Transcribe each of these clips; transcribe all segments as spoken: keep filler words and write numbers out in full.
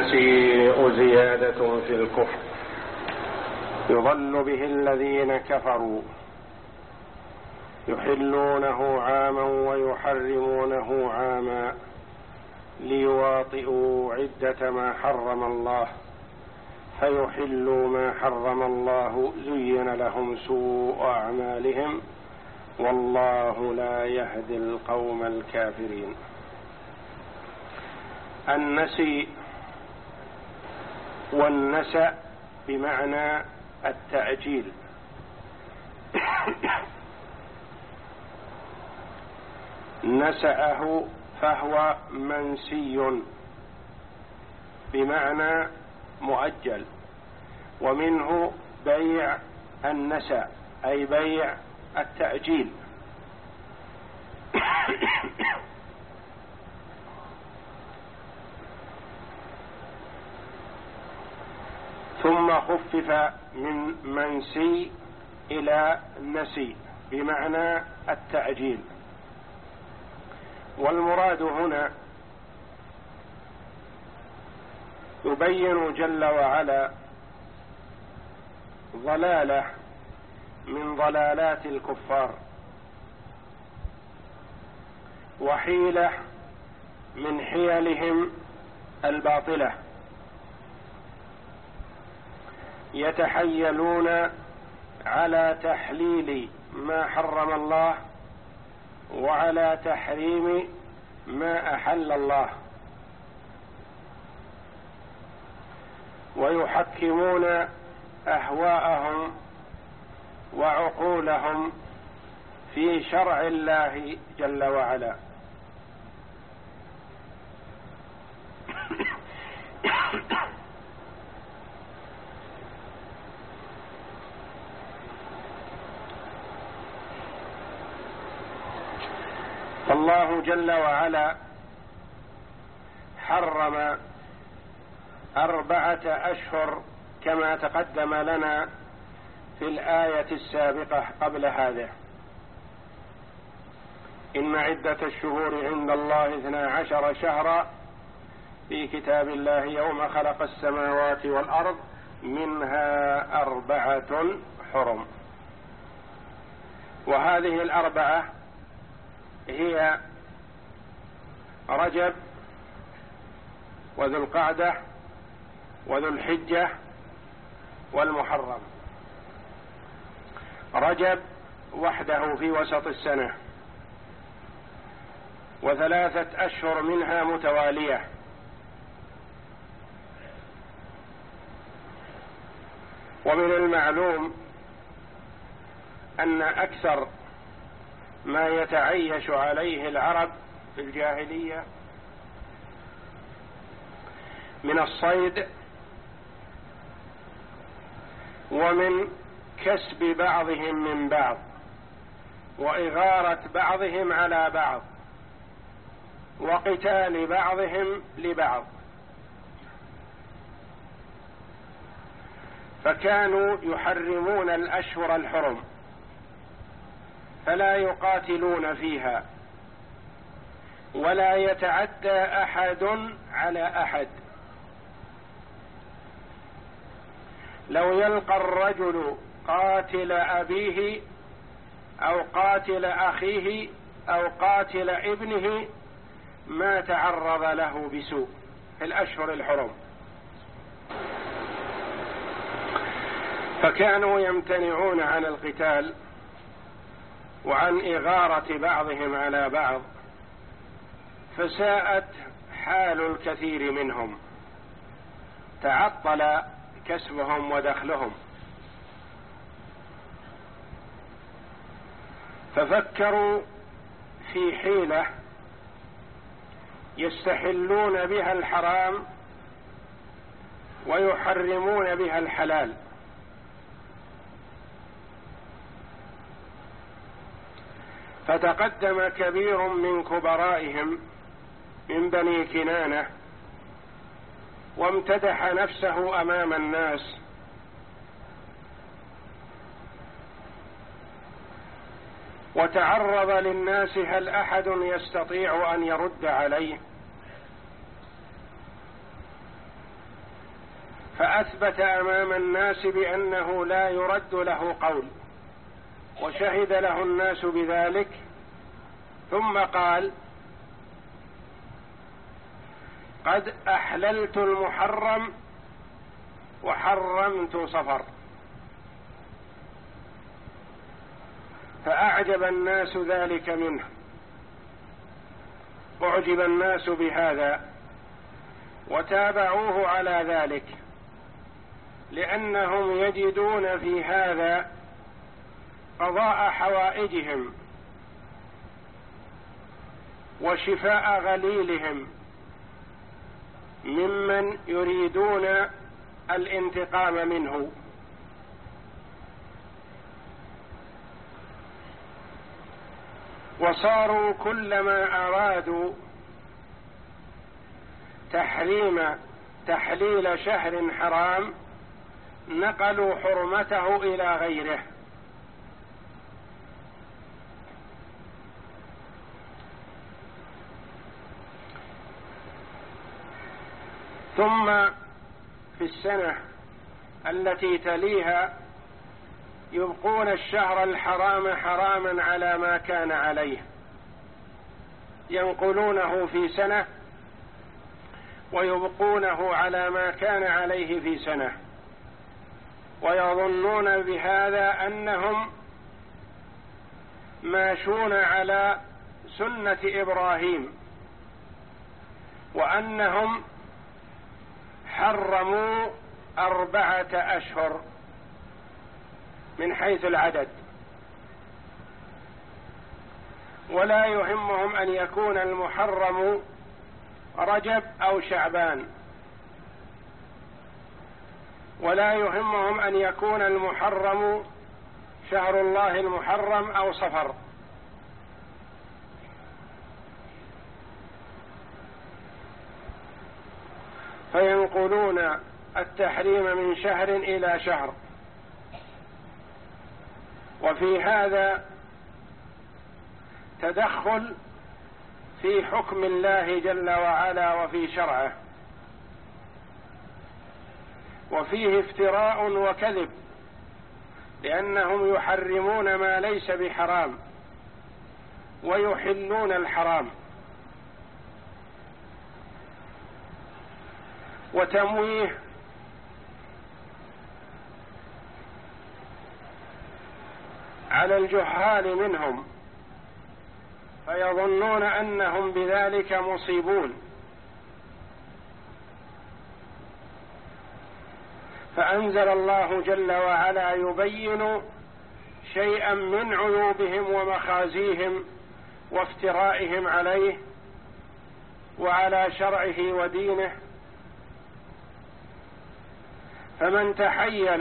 النسيء زيادة في الكفر يضل به الذين كفروا يحلونه عاما ويحرمونه عاما ليواطئوا عدة ما حرم الله فيحلوا ما حرم الله زين لهم سوء أعمالهم والله لا يهدي القوم الكافرين. النسي والنسأ بمعنى التأجيل. نسأه فهو منسي بمعنى مؤجل، ومنه بيع النسأ أي بيع التأجيل. ثم خفف من منسي إلى نسي بمعنى التأجيل. والمراد هنا يبين جل وعلا ضلالة من ضلالات الكفار وحيلة من حيلهم الباطلة يتحيلون على تحليل ما حرم الله وعلى تحريم ما أحل الله، ويحكمون أهواءهم وعقولهم في شرع الله جل وعلا. فالله جل وعلا حرم أربعة أشهر كما تقدم لنا في الآية السابقة قبل هذه: إن عدة الشهور عند الله اثنا عشر شهرا في كتاب الله يوم خلق السماوات والأرض منها أربعة حرم. وهذه الأربعة هي رجب وذو القعدة وذو الحجة والمحرم. رجب وحده في وسط السنة، وثلاثة أشهر منها متوالية، ومن المعلوم أن أكثر ما يتعيش عليه العرب في الجاهلية من الصيد ومن كسب بعضهم من بعض وإغارة بعضهم على بعض وقتال بعضهم لبعض، فكانوا يحرمون الأشهر الحرم فلا يقاتلون فيها ولا يتعدى أحد على أحد. لو يلقى الرجل قاتل أبيه أو قاتل أخيه أو قاتل ابنه ما تعرض له بسوء في الأشهر الحرم، فكانوا يمتنعون عن القتال وعن إغارة بعضهم على بعض، فساءت حال الكثير منهم، تعطل كسبهم ودخلهم، ففكروا في حيلة يستحلون بها الحرام ويحرمون بها الحلال. فتقدم كبير من كبرائهم من بني كنانة وامتدح نفسه أمام الناس وتعرض للناس هل أحد يستطيع أن يرد عليه؟ فأثبت أمام الناس بأنه لا يرد له قول، وشهد له الناس بذلك، ثم قال: قد أحللت المحرم وحرمت صفر. فأعجب الناس ذلك منه، أعجب الناس بهذا وتابعوه على ذلك، لأنهم يجدون في هذا قضاء حوائجهم وشفاء غليلهم ممن يريدون الانتقام منه. وصاروا كلما أرادوا تحريم تحليل شهر حرام نقلوا حرمته إلى غيره. ثم في السنة التي تليها يبقون الشهر الحرام حراما على ما كان عليه، ينقلونه في سنة ويبقونه على ما كان عليه في سنة، ويظنون بهذا أنهم ماشون على سنة إبراهيم، وأنهم حرموا أربعة أشهر من حيث العدد، ولا يهمهم أن يكون المحرم رجب أو شعبان، ولا يهمهم أن يكون المحرم شهر الله المحرم أو صفر. فينقلون التحريم من شهر إلى شهر، وفي هذا تدخل في حكم الله جل وعلا وفي شرعه، وفيه افتراء وكذب، لأنهم يحرمون ما ليس بحرام ويحلون الحرام، وتمويه على الجهال منهم، فيظنون أنهم بذلك مصيبون. فأنزل الله جل وعلا يبين شيئا من عيوبهم ومخازيهم وافترائهم عليه وعلى شرعه ودينه. فمن تحيل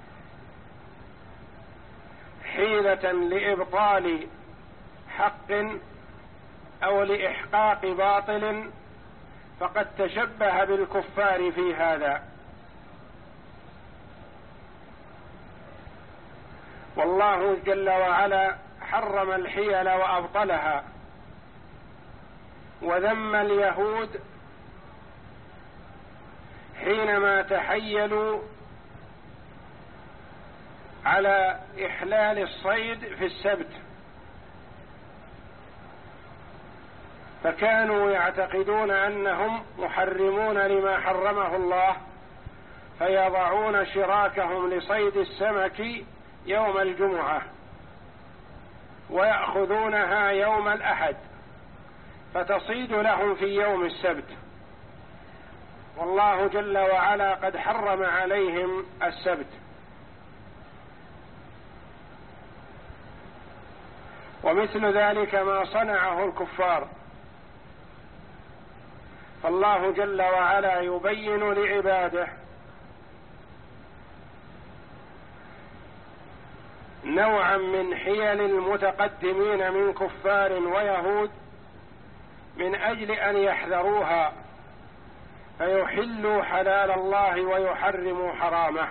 حيلة لإبطال حق أو لإحقاق باطل فقد تشبه بالكفار في هذا. والله جل وعلا حرم الحيل وأبطلها، وذم اليهود حينما تحيلوا على إحلال الصيد في السبت، فكانوا يعتقدون أنهم محرمون لما حرمه الله، فيضعون شراكهم لصيد السمك يوم الجمعة ويأخذونها يوم الأحد، فتصيد لهم في يوم السبت، والله جل وعلا قد حرم عليهم السبت. ومثل ذلك ما صنعه الكفار، فالله جل وعلا يبين لعباده نوعا من حيل المتقدمين من كفار ويهود من أجل أن يحذروها، فيحلوا حلال الله ويحرموا حرامه.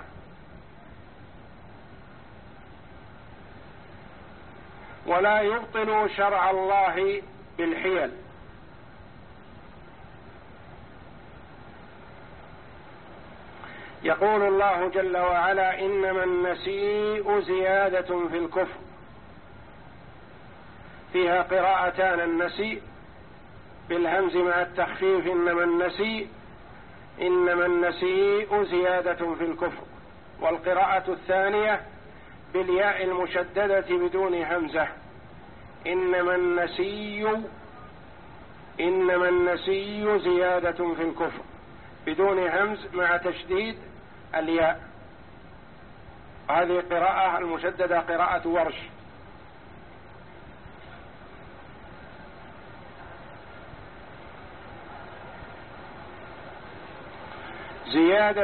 ولا يبطلوا شرع الله بالحيل. يقول الله جل وعلا: إنما النسيء زيادة في الكفر. فيها قراءتان: النسيء بالهمز مع التخفيف إنما النسيء، إنما النسيء زيادة في الكفر. والقراءة الثانية بالياء المشددة بدون همزة: إنما النسي، إنما النسي زيادة في الكفر، بدون همز مع تشديد الياء. هذه قراءة المشددة قراءة ورش. زيادة